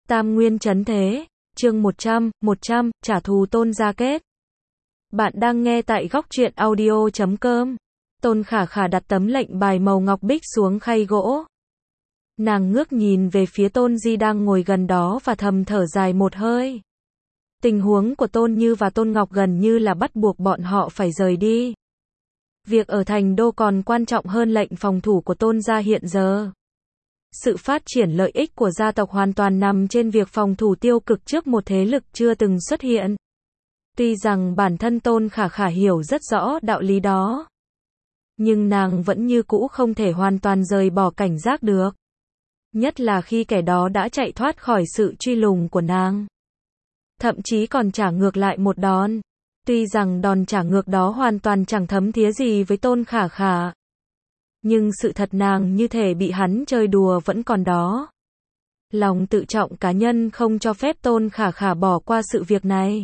Tam Nguyên Chấn Thế, chương 100, trả thù Tôn Gia kết. Bạn đang nghe tại góc truyện audio.com. Tôn Khả Khả đặt tấm lệnh bài màu ngọc bích xuống khay gỗ. Nàng ngước nhìn về phía Tôn Di đang ngồi gần đó và thầm thở dài một hơi. Tình huống của Tôn Như và Tôn Ngọc gần như là bắt buộc bọn họ phải rời đi. Việc ở thành đô còn quan trọng hơn lệnh phòng thủ của Tôn gia hiện giờ. Sự phát triển lợi ích của gia tộc hoàn toàn nằm trên việc phòng thủ tiêu cực trước một thế lực chưa từng xuất hiện. Tuy rằng bản thân Tôn Khả Khả hiểu rất rõ đạo lý đó, nhưng nàng vẫn như cũ không thể hoàn toàn rời bỏ cảnh giác được. Nhất là khi kẻ đó đã chạy thoát khỏi sự truy lùng của nàng. Thậm chí còn trả ngược lại một đòn. Tuy rằng đòn trả ngược đó hoàn toàn chẳng thấm thía gì với Tôn Khả Khả. Nhưng sự thật nàng như thể bị hắn chơi đùa vẫn còn đó. Lòng tự trọng cá nhân không cho phép Tôn Khả Khả bỏ qua sự việc này.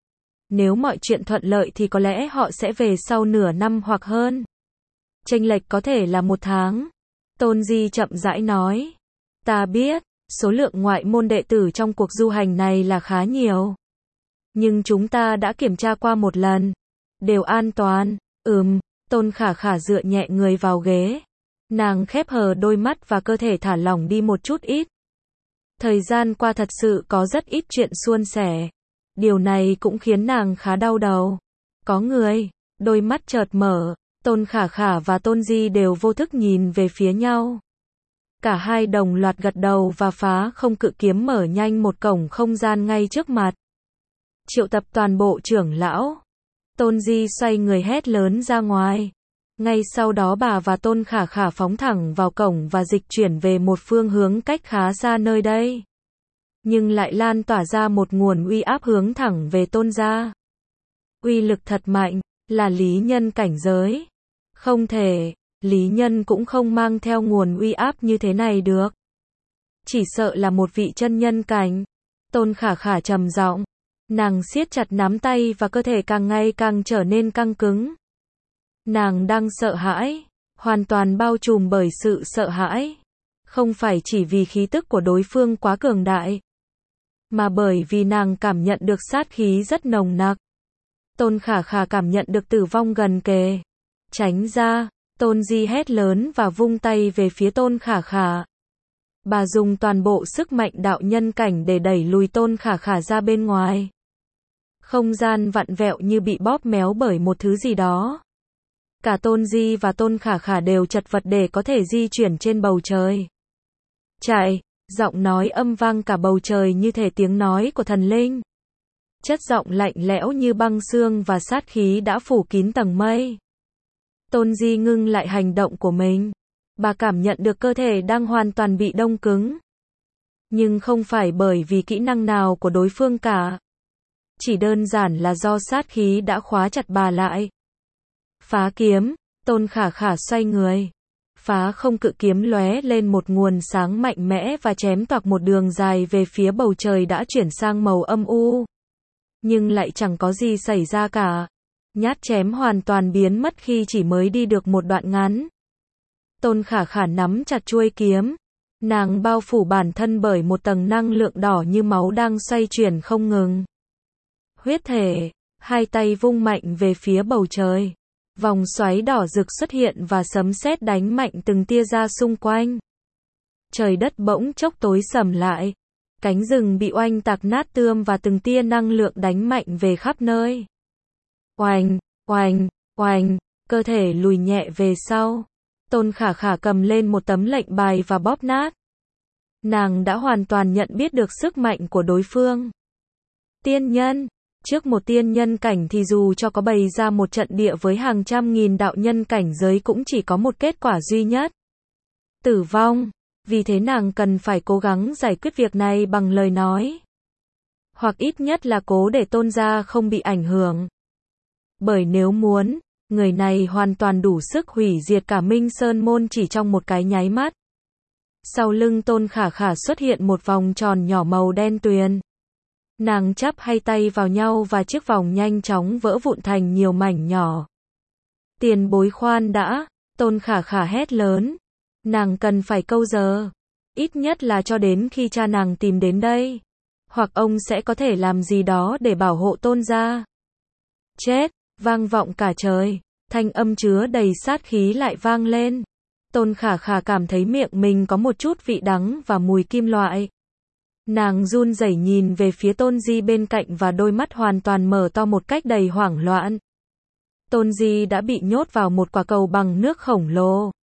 Nếu mọi chuyện thuận lợi thì có lẽ họ sẽ về sau nửa năm hoặc hơn. Chênh lệch có thể là 1 tháng. Tôn Di chậm rãi nói. Ta biết, số lượng ngoại môn đệ tử trong cuộc du hành này là khá nhiều. Nhưng chúng ta đã kiểm tra qua một lần. Đều an toàn. Tôn Khả Khả dựa nhẹ người vào ghế. Nàng khép hờ đôi mắt và cơ thể thả lỏng đi một chút ít. Thời gian qua thật sự có rất ít chuyện suôn sẻ. Điều này cũng khiến nàng khá đau đầu. Có người, đôi mắt chợt mở, Tôn Khả Khả và Tôn Di đều vô thức nhìn về phía nhau. Cả hai đồng loạt gật đầu và phá không cự kiếm mở nhanh một cổng không gian ngay trước mặt. Triệu tập toàn bộ trưởng lão. Tôn Di xoay người hét lớn ra ngoài. Ngay sau đó bà và Tôn Khả Khả phóng thẳng vào cổng và dịch chuyển về một phương hướng cách khá xa nơi đây. Nhưng lại lan tỏa ra một nguồn uy áp hướng thẳng về Tôn gia. Uy lực thật mạnh, là lý nhân cảnh giới. Không thể, lý nhân cũng không mang theo nguồn uy áp như thế này được. Chỉ sợ là một vị chân nhân cảnh. Tôn Khả Khả trầm giọng. Nàng siết chặt nắm tay và cơ thể càng ngày càng trở nên căng cứng. Nàng đang sợ hãi, hoàn toàn bao trùm bởi sự sợ hãi. Không phải chỉ vì khí tức của đối phương quá cường đại, mà bởi vì nàng cảm nhận được sát khí rất nồng nặc. Tôn Khả Khả cảm nhận được tử vong gần kề. Tránh ra, Tôn Di hét lớn và vung tay về phía Tôn Khả Khả. Bà dùng toàn bộ sức mạnh đạo nhân cảnh để đẩy lùi Tôn Khả Khả ra bên ngoài. Không gian vặn vẹo như bị bóp méo bởi một thứ gì đó. Cả Tôn Di và Tôn Khả Khả đều chật vật để có thể di chuyển trên bầu trời. Chạy, giọng nói âm vang cả bầu trời như thể tiếng nói của thần linh. Chất giọng lạnh lẽo như băng xương và sát khí đã phủ kín tầng mây. Tôn Di ngưng lại hành động của mình. Bà cảm nhận được cơ thể đang hoàn toàn bị đông cứng. Nhưng không phải bởi vì kỹ năng nào của đối phương cả. Chỉ đơn giản là do sát khí đã khóa chặt bà lại. Phá kiếm, Tôn Khả Khả xoay người. Phá không cự kiếm lóe lên một nguồn sáng mạnh mẽ và chém toạc một đường dài về phía bầu trời đã chuyển sang màu âm u. Nhưng lại chẳng có gì xảy ra cả. Nhát chém hoàn toàn biến mất khi chỉ mới đi được một đoạn ngắn. Tôn Khả Khả nắm chặt chuôi kiếm. Nàng bao phủ bản thân bởi một tầng năng lượng đỏ như máu đang xoay chuyển không ngừng. Huyết thể, hai tay vung mạnh về phía bầu trời. Vòng xoáy đỏ rực xuất hiện và sấm sét đánh mạnh từng tia ra xung quanh. Trời đất bỗng chốc tối sầm lại. Cánh rừng bị oanh tạc nát tươm và từng tia năng lượng đánh mạnh về khắp nơi. Oanh, oanh, oanh, cơ thể lùi nhẹ về sau. Tôn Khả Khả cầm lên một tấm lệnh bài và bóp nát. Nàng đã hoàn toàn nhận biết được sức mạnh của đối phương. Tiên nhân. Trước một tiên nhân cảnh thì dù cho có bày ra một trận địa với hàng trăm nghìn đạo nhân cảnh giới cũng chỉ có một kết quả duy nhất. Tử vong. Vì thế nàng cần phải cố gắng giải quyết việc này bằng lời nói. Hoặc ít nhất là cố để Tôn gia không bị ảnh hưởng. Bởi nếu muốn, người này hoàn toàn đủ sức hủy diệt cả Minh Sơn Môn chỉ trong một cái nháy mắt. Sau lưng Tôn Khả Khả xuất hiện một vòng tròn nhỏ màu đen tuyền. Nàng chắp hai tay vào nhau và chiếc vòng nhanh chóng vỡ vụn thành nhiều mảnh nhỏ. Tiền bối khoan đã, Tôn Khả Khả hét lớn. Nàng cần phải câu giờ. Ít nhất là cho đến khi cha nàng tìm đến đây. Hoặc ông sẽ có thể làm gì đó để bảo hộ Tôn gia. Chết, vang vọng cả trời. Thanh âm chứa đầy sát khí lại vang lên. Tôn Khả Khả cảm thấy miệng mình có một chút vị đắng và mùi kim loại. Nàng run rẩy nhìn về phía Tôn Di bên cạnh và đôi mắt hoàn toàn mở to một cách đầy hoảng loạn. Tôn Di đã bị nhốt vào một quả cầu bằng nước khổng lồ.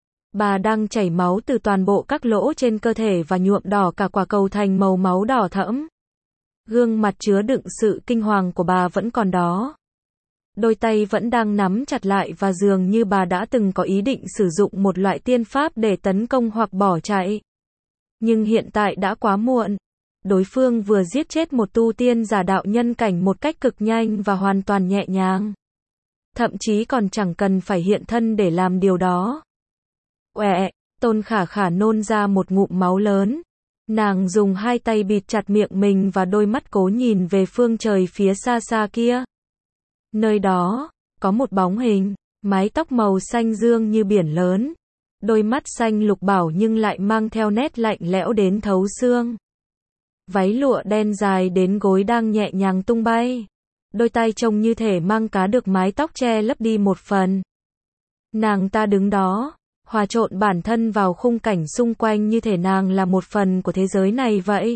Bà đang chảy máu từ toàn bộ các lỗ trên cơ thể và nhuộm đỏ cả quả cầu thành màu máu đỏ thẫm. Gương mặt chứa đựng sự kinh hoàng của bà vẫn còn đó. Đôi tay vẫn đang nắm chặt lại và dường như bà đã từng có ý định sử dụng một loại tiên pháp để tấn công hoặc bỏ chạy. Nhưng hiện tại đã quá muộn. Đối phương vừa giết chết một tu tiên giả đạo nhân cảnh một cách cực nhanh và hoàn toàn nhẹ nhàng. Thậm chí còn chẳng cần phải hiện thân để làm điều đó. Uẹ, Tôn Khả Khả nôn ra một ngụm máu lớn. Nàng dùng hai tay bịt chặt miệng mình và đôi mắt cố nhìn về phương trời phía xa xa kia. Nơi đó, có một bóng hình, mái tóc màu xanh dương như biển lớn. Đôi mắt xanh lục bảo nhưng lại mang theo nét lạnh lẽo đến thấu xương. Váy lụa đen dài đến gối đang nhẹ nhàng tung bay. Đôi tay trông như thể mang cá được mái tóc che lấp đi một phần. Nàng ta đứng đó, hòa trộn bản thân vào khung cảnh xung quanh như thể nàng là một phần của thế giới này vậy.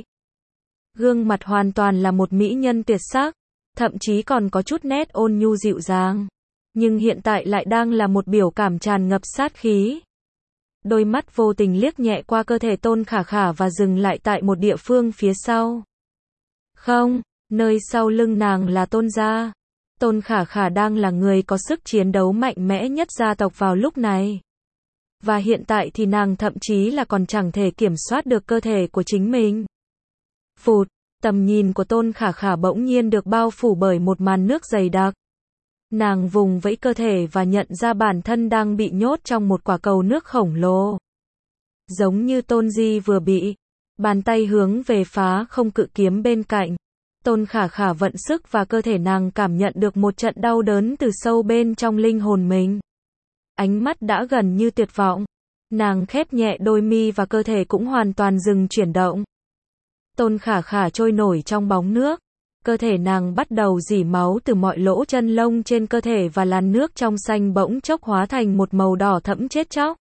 Gương mặt hoàn toàn là một mỹ nhân tuyệt sắc, thậm chí còn có chút nét ôn nhu dịu dàng. Nhưng hiện tại lại đang là một biểu cảm tràn ngập sát khí. Đôi mắt vô tình liếc nhẹ qua cơ thể Tôn Khả Khả và dừng lại tại một địa phương phía sau. Không, nơi sau lưng nàng là Tôn gia. Tôn Khả Khả đang là người có sức chiến đấu mạnh mẽ nhất gia tộc vào lúc này. Và hiện tại thì nàng thậm chí là còn chẳng thể kiểm soát được cơ thể của chính mình. Phụt, tầm nhìn của Tôn Khả Khả bỗng nhiên được bao phủ bởi một màn nước dày đặc. Nàng vùng vẫy cơ thể và nhận ra bản thân đang bị nhốt trong một quả cầu nước khổng lồ. Giống như Tôn Di vừa bị, bàn tay hướng về phá không cự kiếm bên cạnh. Tôn Khả Khả vận sức và cơ thể nàng cảm nhận được một trận đau đớn từ sâu bên trong linh hồn mình. Ánh mắt đã gần như tuyệt vọng. Nàng khép nhẹ đôi mi và cơ thể cũng hoàn toàn dừng chuyển động. Tôn Khả Khả trôi nổi trong bóng nước. Cơ thể nàng bắt đầu rỉ máu từ mọi lỗ chân lông trên cơ thể và làn nước trong xanh bỗng chốc hóa thành một màu đỏ thẫm chết chóc.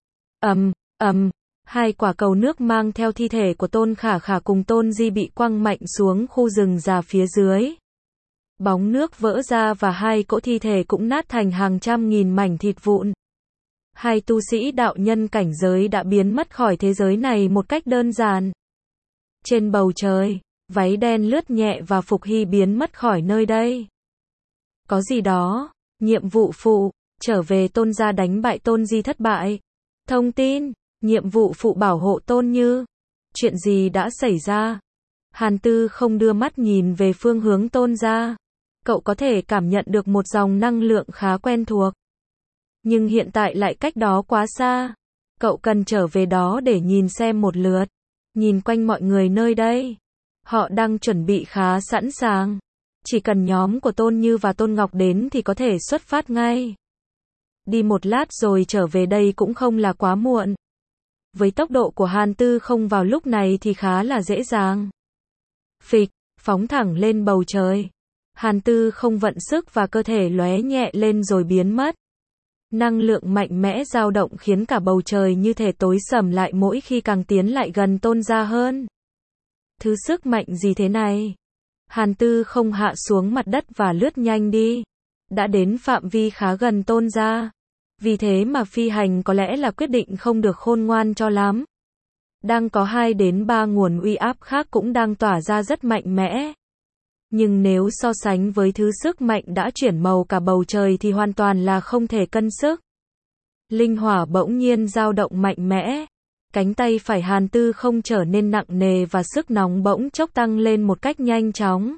Hai quả cầu nước mang theo thi thể của Tôn Khả Khả cùng Tôn Di bị quăng mạnh xuống khu rừng già phía dưới. Bóng nước vỡ ra và hai cỗ thi thể cũng nát thành hàng trăm nghìn mảnh thịt vụn. Hai tu sĩ đạo nhân cảnh giới đã biến mất khỏi thế giới này một cách đơn giản. Trên bầu trời, váy đen lướt nhẹ và Phục Hy biến mất khỏi nơi đây. Có gì đó, nhiệm vụ phụ, trở về Tôn gia đánh bại Tôn Di thất bại. Thông tin, nhiệm vụ phụ bảo hộ Tôn Như. Chuyện gì đã xảy ra? Hàn Tư không đưa mắt nhìn về phương hướng Tôn gia. Cậu có thể cảm nhận được một dòng năng lượng khá quen thuộc. Nhưng hiện tại lại cách đó quá xa. Cậu cần trở về đó để nhìn xem một lượt. Nhìn quanh mọi người nơi đây. Họ đang chuẩn bị khá sẵn sàng. Chỉ cần nhóm của Tôn Như và Tôn Ngọc đến thì có thể xuất phát ngay. Đi một lát rồi trở về đây cũng không là quá muộn. Với tốc độ của Hàn Tư không vào lúc này thì khá là dễ dàng. Phịch, phóng thẳng lên bầu trời. Hàn Tư không vận sức và cơ thể lóe nhẹ lên rồi biến mất. Năng lượng mạnh mẽ dao động khiến cả bầu trời như thể tối sầm lại mỗi khi càng tiến lại gần Tôn gia hơn. Thứ sức mạnh gì thế này? Hàn Tư không hạ xuống mặt đất và lướt nhanh đi. Đã đến phạm vi khá gần Tôn gia. Vì thế mà phi hành có lẽ là quyết định không được khôn ngoan cho lắm. Đang có 2 đến 3 nguồn uy áp khác cũng đang tỏa ra rất mạnh mẽ. Nhưng nếu so sánh với thứ sức mạnh đã chuyển màu cả bầu trời thì hoàn toàn là không thể cân sức. Linh hỏa bỗng nhiên dao động mạnh mẽ. Cánh tay phải Hàn Tư không trở nên nặng nề và sức nóng bỗng chốc tăng lên một cách nhanh chóng.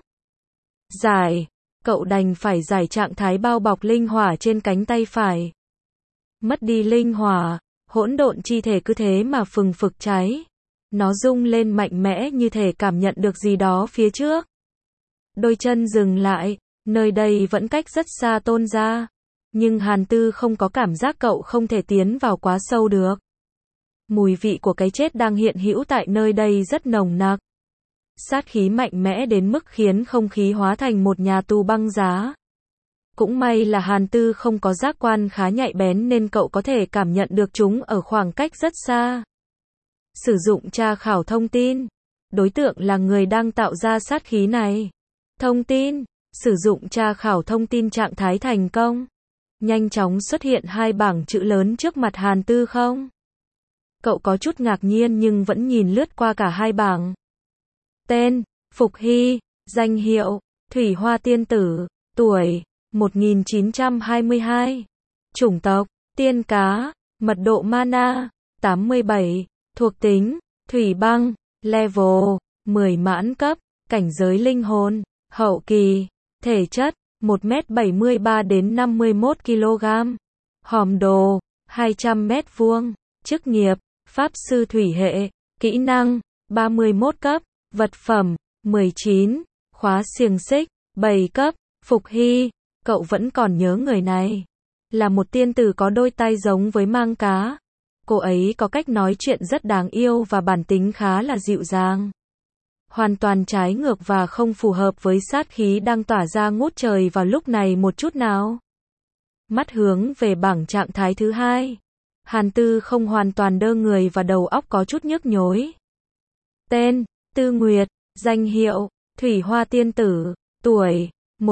Giải, cậu đành phải giải trạng thái bao bọc linh hỏa trên cánh tay phải. Mất đi linh hỏa, hỗn độn chi thể cứ thế mà phừng phực cháy. Nó rung lên mạnh mẽ như thể cảm nhận được gì đó phía trước. Đôi chân dừng lại, nơi đây vẫn cách rất xa Tôn gia. Nhưng Hàn Tư không có cảm giác cậu không thể tiến vào quá sâu được. Mùi vị của cái chết đang hiện hữu tại nơi đây rất nồng nặc. Sát khí mạnh mẽ đến mức khiến không khí hóa thành một nhà tù băng giá. Cũng may là Hàn Tư không có giác quan khá nhạy bén nên cậu có thể cảm nhận được chúng ở khoảng cách rất xa. Sử dụng tra khảo thông tin. Đối tượng là người đang tạo ra sát khí này. Thông tin. Sử dụng tra khảo thông tin trạng thái thành công. Nhanh chóng xuất hiện hai bảng chữ lớn trước mặt Hàn Tư không? Cậu có chút ngạc nhiên nhưng vẫn nhìn lướt qua cả hai bảng. Tên, Phục Hy, danh hiệu, Thủy Hoa Tiên Tử, tuổi, 1922, chủng tộc, tiên cá, mật độ mana, 87, thuộc tính, Thủy Băng, level, 10 mãn cấp, cảnh giới linh hồn, hậu kỳ, thể chất, 1m73 đến 51 kg, hòm đồ, 200 m², chức nghiệp, Pháp Sư Thủy Hệ, kỹ năng, 31 cấp, vật phẩm, 19, khóa xiềng xích, 7 cấp, Phục Hy, cậu vẫn còn nhớ người này. Là một tiên tử có đôi tay giống với mang cá. Cô ấy có cách nói chuyện rất đáng yêu và bản tính khá là dịu dàng. Hoàn toàn trái ngược và không phù hợp với sát khí đang tỏa ra ngút trời vào lúc này một chút nào. Mắt hướng về bảng trạng thái thứ hai. Hàn Tư không hoàn toàn đơ người và đầu óc có chút nhức nhối. Tên, Tư Nguyệt, danh hiệu, Thủy Hoa Tiên Tử, tuổi,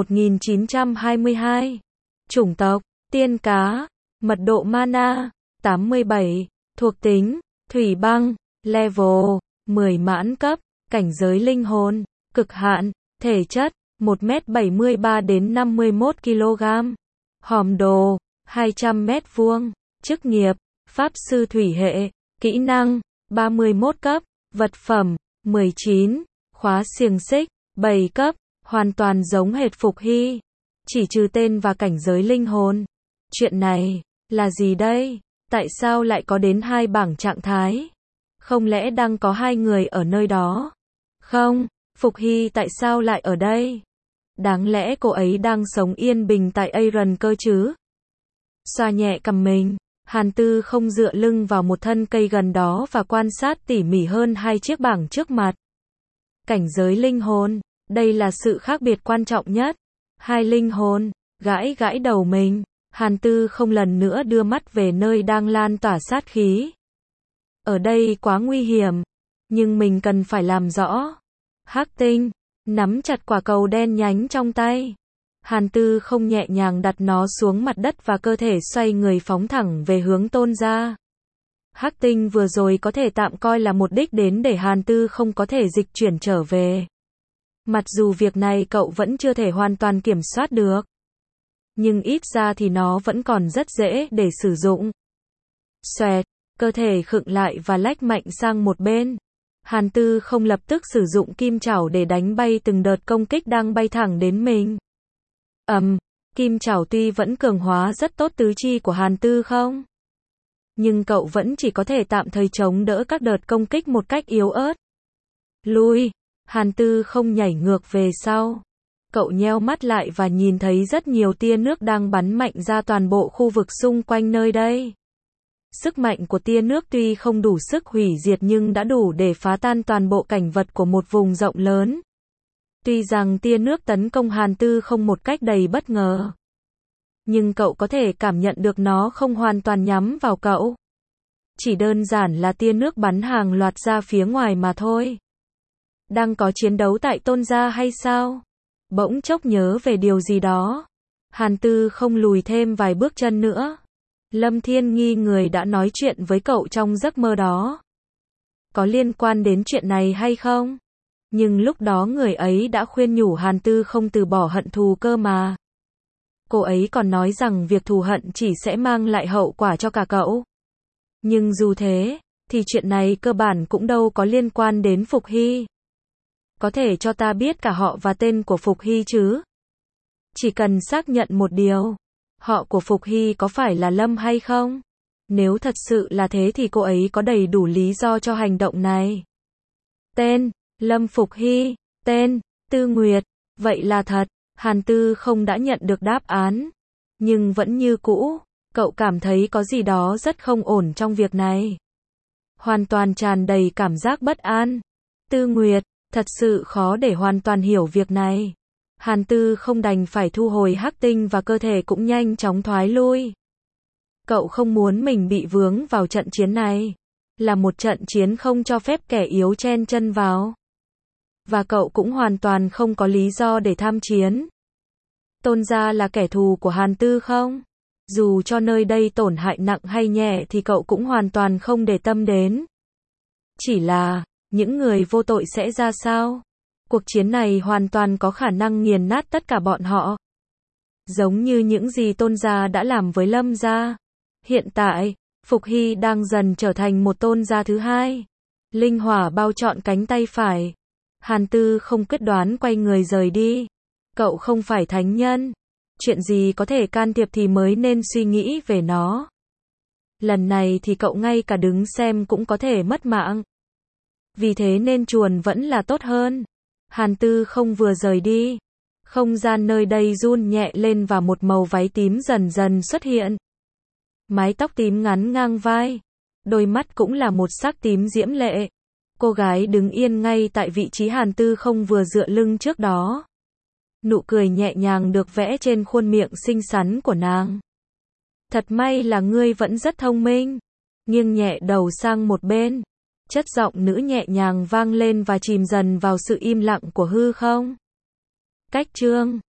1922, chủng tộc, tiên cá, mật độ mana, 87, thuộc tính, Thủy Băng, level, 10 mãn cấp, cảnh giới linh hồn, cực hạn, thể chất, 1m73 đến 51 kg, hòm đồ, 200 m², chức nghiệp, Pháp Sư Thủy Hệ, kỹ năng, 31 cấp, vật phẩm, 19, khóa xiềng xích, 7 cấp, hoàn toàn giống hệt Phục Hy, chỉ trừ tên và cảnh giới linh hồn. Chuyện này, là gì đây? Tại sao lại có đến hai bảng trạng thái? Không lẽ đang có hai người ở nơi đó? Không, Phục Hy tại sao lại ở đây? Đáng lẽ cô ấy đang sống yên bình tại Aeron cơ chứ? Xoa nhẹ cằm mình, Hàn Tư không dựa lưng vào một thân cây gần đó và quan sát tỉ mỉ hơn hai chiếc bảng trước mặt. Cảnh giới linh hồn, đây là sự khác biệt quan trọng nhất. Hai linh hồn, gãi gãi đầu mình, Hàn Tư không lần nữa đưa mắt về nơi đang lan tỏa sát khí. Ở đây quá nguy hiểm, nhưng mình cần phải làm rõ. Hắc Tinh, nắm chặt quả cầu đen nhánh trong tay. Hàn Tư không nhẹ nhàng đặt nó xuống mặt đất và cơ thể xoay người phóng thẳng về hướng Tôn gia. Hắc Tinh vừa rồi có thể tạm coi là một đích đến để Hàn Tư không có thể dịch chuyển trở về. Mặc dù việc này cậu vẫn chưa thể hoàn toàn kiểm soát được. Nhưng ít ra thì nó vẫn còn rất dễ để sử dụng. Xoẹt, cơ thể khựng lại và lách mạnh sang một bên. Hàn Tư không lập tức sử dụng kim chảo để đánh bay từng đợt công kích đang bay thẳng đến mình. Kim chảo tuy vẫn cường hóa rất tốt tứ chi của Hàn Tư không? Nhưng cậu vẫn chỉ có thể tạm thời chống đỡ các đợt công kích một cách yếu ớt. Lui, Hàn Tư không nhảy ngược về sau. Cậu nheo mắt lại và nhìn thấy rất nhiều tia nước đang bắn mạnh ra toàn bộ khu vực xung quanh nơi đây. Sức mạnh của tia nước tuy không đủ sức hủy diệt nhưng đã đủ để phá tan toàn bộ cảnh vật của một vùng rộng lớn. Tuy rằng tia nước tấn công Hàn Tư không một cách đầy bất ngờ, nhưng cậu có thể cảm nhận được nó không hoàn toàn nhắm vào cậu. Chỉ đơn giản là tia nước bắn hàng loạt ra phía ngoài mà thôi. Đang có chiến đấu tại Tôn gia hay sao? Bỗng chốc nhớ về điều gì đó. Hàn Tư không lùi thêm vài bước chân nữa. Lâm Thiên Nghi người đã nói chuyện với cậu trong giấc mơ đó. Có liên quan đến chuyện này hay không? Nhưng lúc đó người ấy đã khuyên nhủ Hàn Tư không từ bỏ hận thù cơ mà. Cô ấy còn nói rằng việc thù hận chỉ sẽ mang lại hậu quả cho cả cậu. Nhưng dù thế, thì chuyện này cơ bản cũng đâu có liên quan đến Phục Hy. Có thể cho ta biết cả họ và tên của Phục Hy chứ? Chỉ cần xác nhận một điều. Họ của Phục Hy có phải là Lâm hay không? Nếu thật sự là thế thì cô ấy có đầy đủ lý do cho hành động này. Tên, Lâm Phục Hy. Tên, Tư Nguyệt. Vậy là thật. Hàn Tư không đã nhận được đáp án. Nhưng vẫn như cũ, cậu cảm thấy có gì đó rất không ổn trong việc này. hoàn toàn tràn đầy cảm giác bất an. Tư Nguyệt, thật sự khó để hoàn toàn hiểu việc này. Hàn Tư không đành phải thu hồi hắc tinh và cơ thể cũng nhanh chóng thoái lui. Cậu không muốn mình bị vướng vào trận chiến này. Là một trận chiến không cho phép kẻ yếu chen chân vào. Và cậu cũng hoàn toàn không có lý do để tham chiến. Tôn gia là kẻ thù của Hàn Tư không? Dù cho nơi đây tổn hại nặng hay nhẹ thì cậu cũng hoàn toàn không để tâm đến. Chỉ là, những người vô tội sẽ ra sao? Cuộc chiến này hoàn toàn có khả năng nghiền nát tất cả bọn họ. Giống như những gì Tôn gia đã làm với Lâm gia. Hiện tại, Phục Hy đang dần trở thành một Tôn gia thứ hai. Linh hỏa bao trọn cánh tay phải. Hàn Tư không quyết đoán quay người rời đi. Cậu không phải thánh nhân. Chuyện gì có thể can thiệp thì mới nên suy nghĩ về nó. Lần này thì cậu ngay cả đứng xem cũng có thể mất mạng. Vì thế nên chuồn vẫn là tốt hơn. Hàn Tư không vừa rời đi. Không gian nơi đây run nhẹ lên và một màu váy tím dần dần xuất hiện. Mái tóc tím ngắn ngang vai. Đôi mắt cũng là một sắc tím diễm lệ. Cô gái đứng yên ngay tại vị trí Hàn Tư không vừa dựa lưng trước đó. Nụ cười nhẹ nhàng được vẽ trên khuôn miệng xinh xắn của nàng. Thật may là ngươi vẫn rất thông minh. Nghiêng nhẹ đầu sang một bên. Chất giọng nữ nhẹ nhàng vang lên và chìm dần vào sự im lặng của hư không. Cách chương